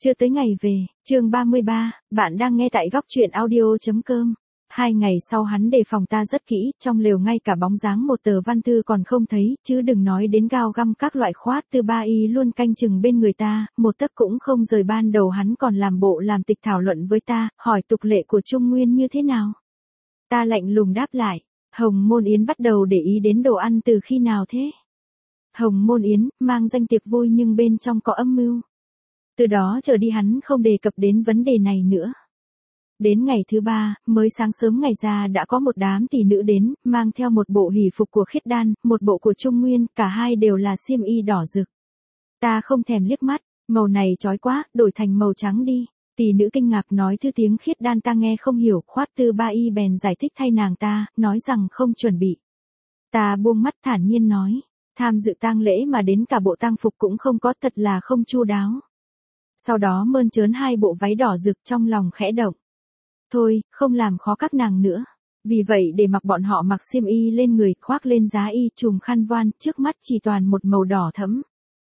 Chưa tới ngày về, chương 33, bạn đang nghe tại góc truyện audio.com. 2 ngày sau hắn đề phòng ta rất kỹ, trong lều ngay cả bóng dáng một tờ văn thư còn không thấy, chứ đừng nói đến gao găm các loại khoát tư ba y luôn canh chừng bên người ta, một tấc cũng không rời. Ban đầu hắn còn làm bộ làm tịch thảo luận với ta, hỏi tục lệ của Trung Nguyên như thế nào. Ta lạnh lùng đáp lại, Hồng Môn Yến bắt đầu để ý đến đồ ăn từ khi nào thế? Hồng Môn Yến, mang danh tiệc vui nhưng bên trong có âm mưu. Từ đó trở đi hắn không đề cập đến vấn đề này nữa. Đến ngày thứ 3, mới sáng sớm ngày ra đã có một đám tỷ nữ đến, mang theo một bộ hỷ phục của Khiết Đan, một bộ của Trung Nguyên, cả hai đều là xiêm y đỏ rực. Ta không thèm liếc mắt, màu này chói quá, đổi thành màu trắng đi. Tỷ nữ kinh ngạc nói thứ tiếng Khiết Đan ta nghe không hiểu, khoát tư ba y bèn giải thích thay nàng ta, nói rằng không chuẩn bị. Ta buông mắt thản nhiên nói, tham dự tang lễ mà đến cả bộ tang phục cũng không có, thật là không chu đáo. Sau đó mơn trớn hai bộ váy đỏ rực, trong lòng khẽ động. Thôi, không làm khó các nàng nữa. Vì vậy để mặc bọn họ mặc xiêm y lên người, khoác lên giá y, trùm khăn voan, trước mắt chỉ toàn một màu đỏ thẫm.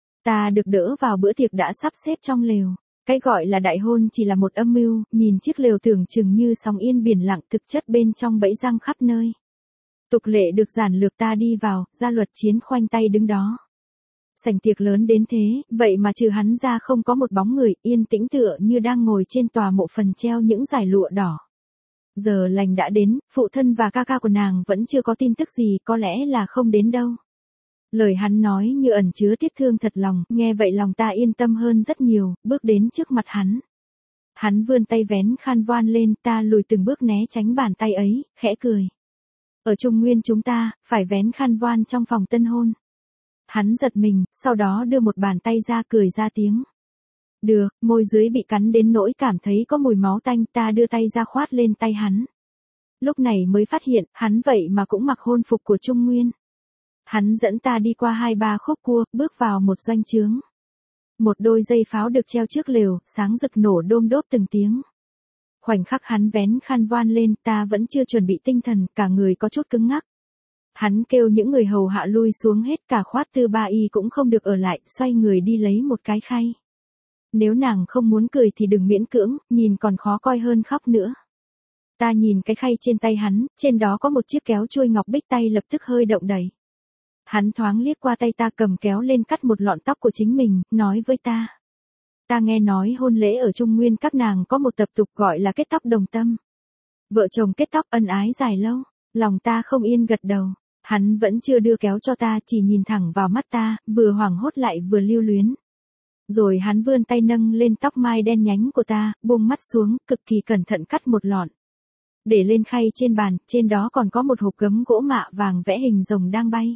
Ta được đỡ vào bữa tiệc đã sắp xếp trong lều. Cái gọi là đại hôn chỉ là một âm mưu, nhìn chiếc lều tưởng chừng như sóng yên biển lặng, thực chất bên trong bẫy răng khắp nơi. Tục lệ được giản lược, ta đi vào, Gia Luật Chiến khoanh tay đứng đó. Sảnh tiệc lớn đến thế, vậy mà trừ hắn ra không có một bóng người, yên tĩnh tựa như đang ngồi trên tòa mộ phần treo những dải lụa đỏ. Giờ lành đã đến, phụ thân và ca ca của nàng vẫn chưa có tin tức gì, có lẽ là không đến đâu. Lời hắn nói như ẩn chứa tiếc thương thật lòng, nghe vậy lòng ta yên tâm hơn rất nhiều, bước đến trước mặt hắn. Hắn vươn tay vén khăn voan lên, ta lùi từng bước né tránh bàn tay ấy, khẽ cười. Ở Trung Nguyên chúng ta, phải vén khăn voan trong phòng tân hôn. Hắn giật mình, sau đó đưa một bàn tay ra, cười ra tiếng. Được, môi dưới bị cắn đến nỗi cảm thấy có mùi máu tanh, ta đưa tay ra khoát lên tay hắn. Lúc này mới phát hiện, hắn vậy mà cũng mặc hôn phục của Trung Nguyên. Hắn dẫn ta đi qua 2-3 khúc cua, bước vào một doanh trướng. Một đôi dây pháo được treo trước lều, sáng rực nổ đôm đốp từng tiếng. Khoảnh khắc hắn vén khăn voan lên, ta vẫn chưa chuẩn bị tinh thần, cả người có chút cứng ngắc. Hắn kêu những người hầu hạ lui xuống hết, cả khoát tư ba y cũng không được ở lại, xoay người đi lấy một cái khay. Nếu nàng không muốn cười thì đừng miễn cưỡng, nhìn còn khó coi hơn khóc nữa. Ta nhìn cái khay trên tay hắn, trên đó có một chiếc kéo chuôi ngọc bích, tay lập tức hơi động đẩy. Hắn thoáng liếc qua tay ta, cầm kéo lên cắt một lọn tóc của chính mình, nói với ta. Ta nghe nói hôn lễ ở Trung Nguyên các nàng có một tập tục gọi là kết tóc đồng tâm. Vợ chồng kết tóc ân ái dài lâu, lòng ta không yên gật đầu. Hắn vẫn chưa đưa kéo cho ta, chỉ nhìn thẳng vào mắt ta, vừa hoảng hốt lại vừa lưu luyến. Rồi hắn vươn tay nâng lên tóc mai đen nhánh của ta, buông mắt xuống, cực kỳ cẩn thận cắt một lọn. Để lên khay trên bàn, trên đó còn có một hộp gấm gỗ mạ vàng vẽ hình rồng đang bay.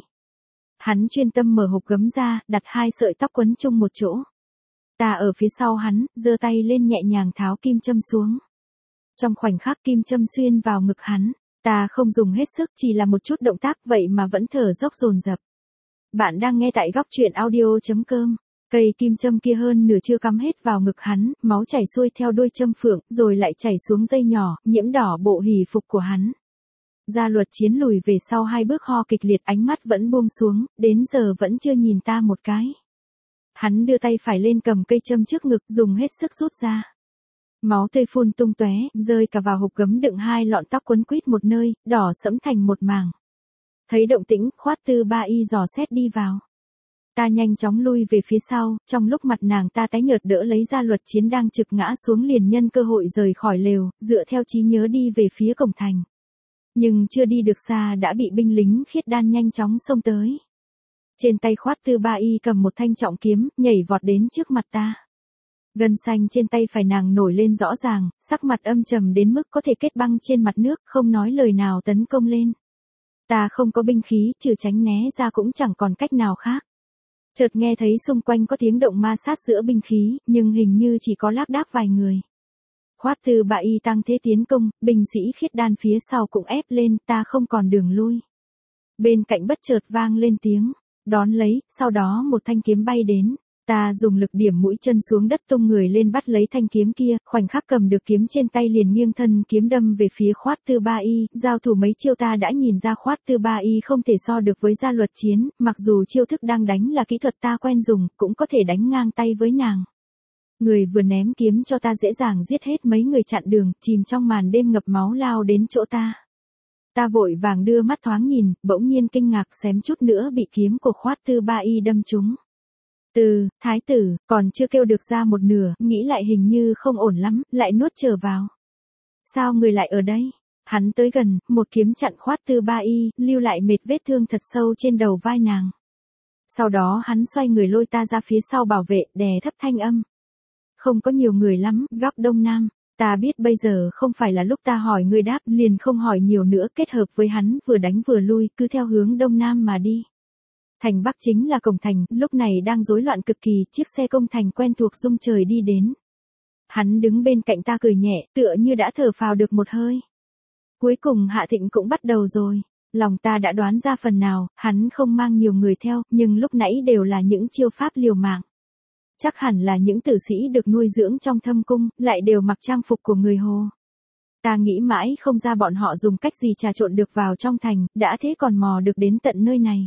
Hắn chuyên tâm mở hộp gấm ra, đặt 2 sợi tóc quấn chung một chỗ. Ta ở phía sau hắn, giơ tay lên nhẹ nhàng tháo kim châm xuống. Trong khoảnh khắc kim châm xuyên vào ngực hắn. Ta không dùng hết sức, chỉ là một chút động tác vậy mà vẫn thở dốc dồn dập. Bạn đang nghe tại góc truyện audio.com. Cây kim châm kia hơn nửa chưa cắm hết vào ngực hắn, máu chảy xuôi theo đuôi châm phượng, rồi lại chảy xuống dây nhỏ, nhiễm đỏ bộ hỷ phục của hắn. Gia Luật Chiến lùi về sau 2 bước, ho kịch liệt, ánh mắt vẫn buông xuống, đến giờ vẫn chưa nhìn ta một cái. Hắn đưa tay phải lên cầm cây châm trước ngực, dùng hết sức rút ra. Máu tươi phun tung tóe, rơi cả vào hộp gấm đựng 2 lọn tóc quấn quýt một nơi, đỏ sẫm thành một mảng. Thấy động tĩnh, khoát tư ba y dò xét đi vào. Ta nhanh chóng lui về phía sau, trong lúc mặt nàng ta tái nhợt đỡ lấy Gia Luật Chiến đang trực ngã xuống, liền nhân cơ hội rời khỏi lều, dựa theo trí nhớ đi về phía cổng thành. Nhưng chưa đi được xa đã bị binh lính Khiết Đan nhanh chóng xông tới. Trên tay khoát tư ba y cầm một thanh trọng kiếm, nhảy vọt đến trước mặt ta. Gân xanh trên tay phải nàng nổi lên rõ ràng, sắc mặt âm trầm đến mức có thể kết băng trên mặt nước, không nói lời nào tấn công lên. Ta không có binh khí, trừ tránh né ra cũng chẳng còn cách nào khác. Chợt nghe thấy xung quanh có tiếng động ma sát giữa binh khí, nhưng hình như chỉ có lác đác vài người. Khoát tư ba y tăng thế tiến công, binh sĩ Khiết Đan phía sau cũng ép lên, ta không còn đường lui. Bên cạnh bất chợt vang lên tiếng, đón lấy, sau đó một thanh kiếm bay đến. Ta dùng lực điểm mũi chân xuống đất, tung người lên bắt lấy thanh kiếm kia, khoảnh khắc cầm được kiếm trên tay liền nghiêng thân kiếm đâm về phía khoát tư ba y, giao thủ mấy chiêu ta đã nhìn ra khoát tư ba y không thể so được với Gia Luật Chiến, mặc dù chiêu thức đang đánh là kỹ thuật ta quen dùng, cũng có thể đánh ngang tay với nàng. Người vừa ném kiếm cho ta dễ dàng giết hết mấy người chặn đường, chìm trong màn đêm ngập máu lao đến chỗ ta. Ta vội vàng đưa mắt thoáng nhìn, bỗng nhiên kinh ngạc xém chút nữa bị kiếm của Khoát Tư Ba Y đâm trúng. Thái tử, còn chưa kêu được ra một nửa, nghĩ lại hình như không ổn lắm, lại nuốt trở vào. Sao người lại ở đây? Hắn tới gần, một kiếm chặn Khoát Tư Ba Y, lưu lại mệt vết thương thật sâu trên đầu vai nàng. Sau đó hắn xoay người lôi ta ra phía sau bảo vệ, đè thấp thanh âm. Không có nhiều người lắm, góc đông nam. Ta biết bây giờ không phải là lúc ta hỏi người đáp, liền không hỏi nhiều nữa, kết hợp với hắn vừa đánh vừa lui, cứ theo hướng đông nam mà đi. Thành Bắc chính là cổng thành, lúc này đang rối loạn cực kỳ, chiếc xe công thành quen thuộc rung trời đi đến. Hắn đứng bên cạnh ta cười nhẹ, tựa như đã thở phào được một hơi. Cuối cùng Hạ Thịnh cũng bắt đầu rồi. Lòng ta đã đoán ra phần nào, hắn không mang nhiều người theo, nhưng lúc nãy đều là những chiêu pháp liều mạng. Chắc hẳn là những tử sĩ được nuôi dưỡng trong thâm cung, lại đều mặc trang phục của người Hồ. Ta nghĩ mãi không ra bọn họ dùng cách gì trà trộn được vào trong thành, đã thế còn mò được đến tận nơi này.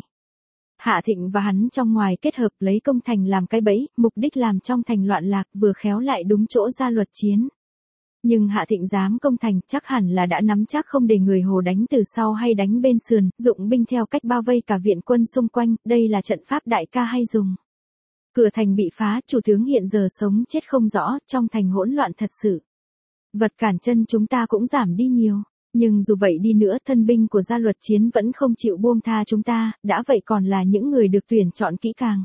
Hạ Thịnh và hắn trong ngoài kết hợp lấy công thành làm cái bẫy, mục đích làm trong thành loạn lạc, vừa khéo lại đúng chỗ ra luật chiến. Nhưng Hạ Thịnh dám công thành, chắc hẳn là đã nắm chắc không để người Hồ đánh từ sau hay đánh bên sườn, dụng binh theo cách bao vây cả viện quân xung quanh, đây là trận pháp đại ca hay dùng. Cửa thành bị phá, chủ tướng hiện giờ sống chết không rõ, trong thành hỗn loạn thật sự. Vật cản chân chúng ta cũng giảm đi nhiều, nhưng dù vậy đi nữa thân binh của gia luật chiến vẫn không chịu buông tha chúng ta, đã vậy còn là những người được tuyển chọn kỹ càng.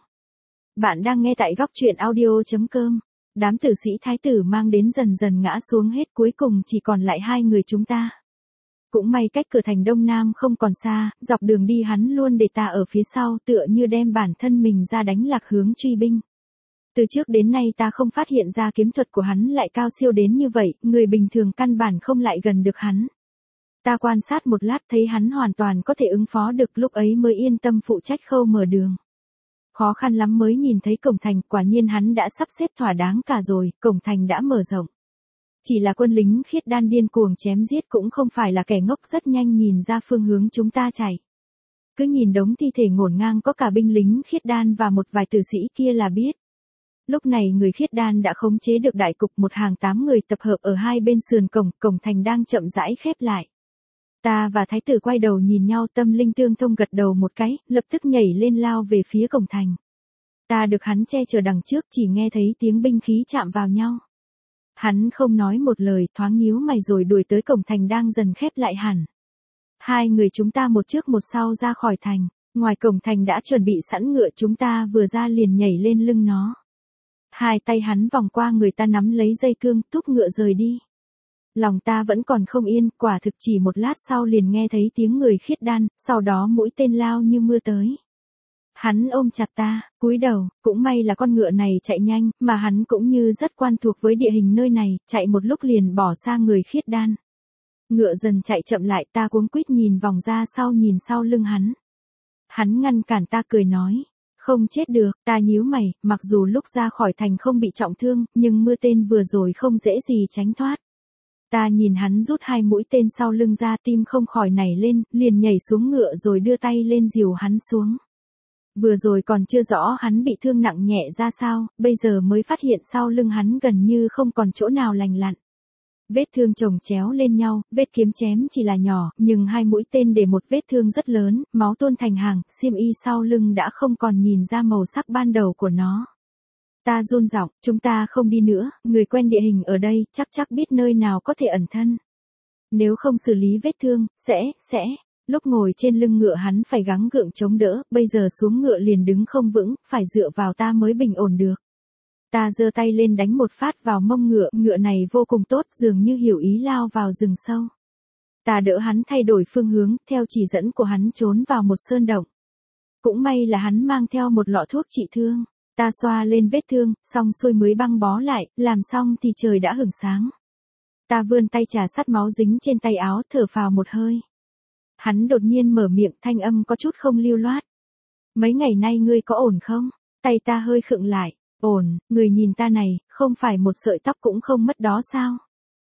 Bạn đang nghe tại góc truyện audio.com. Đám tử sĩ thái tử mang đến dần dần ngã xuống hết, cuối cùng chỉ còn lại hai người chúng ta. Cũng may cách cửa thành đông nam không còn xa, dọc đường đi hắn luôn để ta ở phía sau, tựa như đem bản thân mình ra đánh lạc hướng truy binh. Từ trước đến nay ta không phát hiện ra kiếm thuật của hắn lại cao siêu đến như vậy, người bình thường căn bản không lại gần được hắn. Ta quan sát một lát thấy hắn hoàn toàn có thể ứng phó được, lúc ấy mới yên tâm phụ trách khâu mở đường. Khó khăn lắm mới nhìn thấy cổng thành, quả nhiên hắn đã sắp xếp thỏa đáng cả rồi, cổng thành đã mở rộng. Chỉ là quân lính khiết đan điên cuồng chém giết cũng không phải là kẻ ngốc, rất nhanh nhìn ra phương hướng chúng ta chạy. Cứ nhìn đống thi thể ngổn ngang có cả binh lính khiết đan và một vài tử sĩ kia là biết. Lúc này người khiết đan đã khống chế được đại cục, một hàng 8 người tập hợp ở hai bên sườn cổng, cổng thành đang chậm rãi khép lại. Ta và thái tử quay đầu nhìn nhau, tâm linh tương thông gật đầu một cái, lập tức nhảy lên lao về phía cổng thành. Ta được hắn che chở đằng trước, chỉ nghe thấy tiếng binh khí chạm vào nhau. Hắn không nói một lời, thoáng nhíu mày rồi đuổi tới cổng thành đang dần khép lại hẳn. Hai người chúng ta một trước một sau ra khỏi thành, ngoài cổng thành đã chuẩn bị sẵn ngựa, chúng ta vừa ra liền nhảy lên lưng nó. Hai tay hắn vòng qua người ta nắm lấy dây cương, thúc ngựa rời đi. Lòng ta vẫn còn không yên, quả thực chỉ một lát sau liền nghe thấy tiếng người khiết đan, sau đó mũi tên lao như mưa tới. Hắn ôm chặt ta, cúi đầu, cũng may là con ngựa này chạy nhanh, mà hắn cũng như rất quen thuộc với địa hình nơi này, chạy một lúc liền bỏ sang người khiết đan. Ngựa dần chạy chậm lại, ta cuống quýt nhìn vòng ra sau, nhìn sau lưng hắn. Hắn ngăn cản ta cười nói, không chết được, ta nhíu mày, mặc dù lúc ra khỏi thành không bị trọng thương, nhưng mưa tên vừa rồi không dễ gì tránh thoát. Ta nhìn hắn rút hai mũi tên sau lưng ra, tim không khỏi nảy lên, liền nhảy xuống ngựa rồi đưa tay lên dìu hắn xuống. Vừa rồi còn chưa rõ hắn bị thương nặng nhẹ ra sao, bây giờ mới phát hiện sau lưng hắn gần như không còn chỗ nào lành lặn. Vết thương chồng chéo lên nhau, vết kiếm chém chỉ là nhỏ, nhưng hai mũi tên để một vết thương rất lớn, máu tuôn thành hàng, xiêm y sau lưng đã không còn nhìn ra màu sắc ban đầu của nó. Ta run giọng, chúng ta không đi nữa, người quen địa hình ở đây, chắc biết nơi nào có thể ẩn thân. Nếu không xử lý vết thương, sẽ. Lúc ngồi trên lưng ngựa hắn phải gắng gượng chống đỡ, bây giờ xuống ngựa liền đứng không vững, phải dựa vào ta mới bình ổn được. Ta giơ tay lên đánh một phát vào mông ngựa, ngựa này vô cùng tốt, dường như hiểu ý lao vào rừng sâu. Ta đỡ hắn thay đổi phương hướng, theo chỉ dẫn của hắn trốn vào một sơn động. Cũng may là hắn mang theo một lọ thuốc trị thương. Ta xoa lên vết thương, xong xuôi mới băng bó lại, làm xong thì trời đã hửng sáng. Ta vươn tay trà sát máu dính trên tay áo, thở phào một hơi. Hắn đột nhiên mở miệng, thanh âm có chút không lưu loát. Mấy ngày nay ngươi có ổn không? Tay ta hơi khựng lại. Ổn, người nhìn ta này, không phải một sợi tóc cũng không mất đó sao?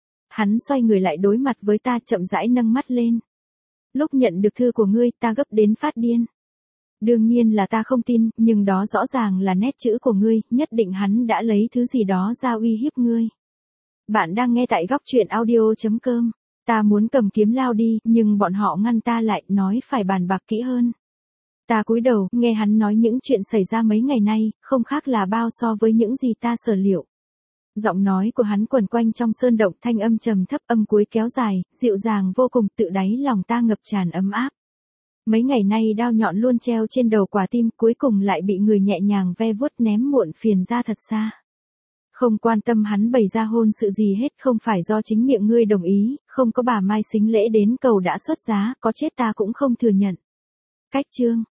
Hắn xoay người lại đối mặt với ta, chậm rãi nâng mắt lên. Lúc nhận được thư của ngươi, ta gấp đến phát điên. Đương nhiên là ta không tin, nhưng đó rõ ràng là nét chữ của ngươi, nhất định hắn đã lấy thứ gì đó ra uy hiếp ngươi. Bạn đang nghe tại góc truyện audio.com. Ta muốn cầm kiếm lao đi, nhưng bọn họ ngăn ta lại, nói phải bàn bạc kỹ hơn. Ta cúi đầu, nghe hắn nói những chuyện xảy ra mấy ngày nay, không khác là bao so với những gì ta sở liệu. Giọng nói của hắn quẩn quanh trong sơn động, thanh âm trầm thấp, âm cuối kéo dài, dịu dàng vô cùng, tự đáy lòng ta ngập tràn ấm áp. Mấy ngày nay đao nhọn luôn treo trên đầu quả tim, cuối cùng lại bị người nhẹ nhàng ve vuốt ném muộn phiền ra thật xa. Không quan tâm hắn bày ra hôn sự gì hết, không phải do chính miệng ngươi đồng ý, không có bà Mai xính lễ đến cầu đã xuất giá, có chết ta cũng không thừa nhận. Cách chương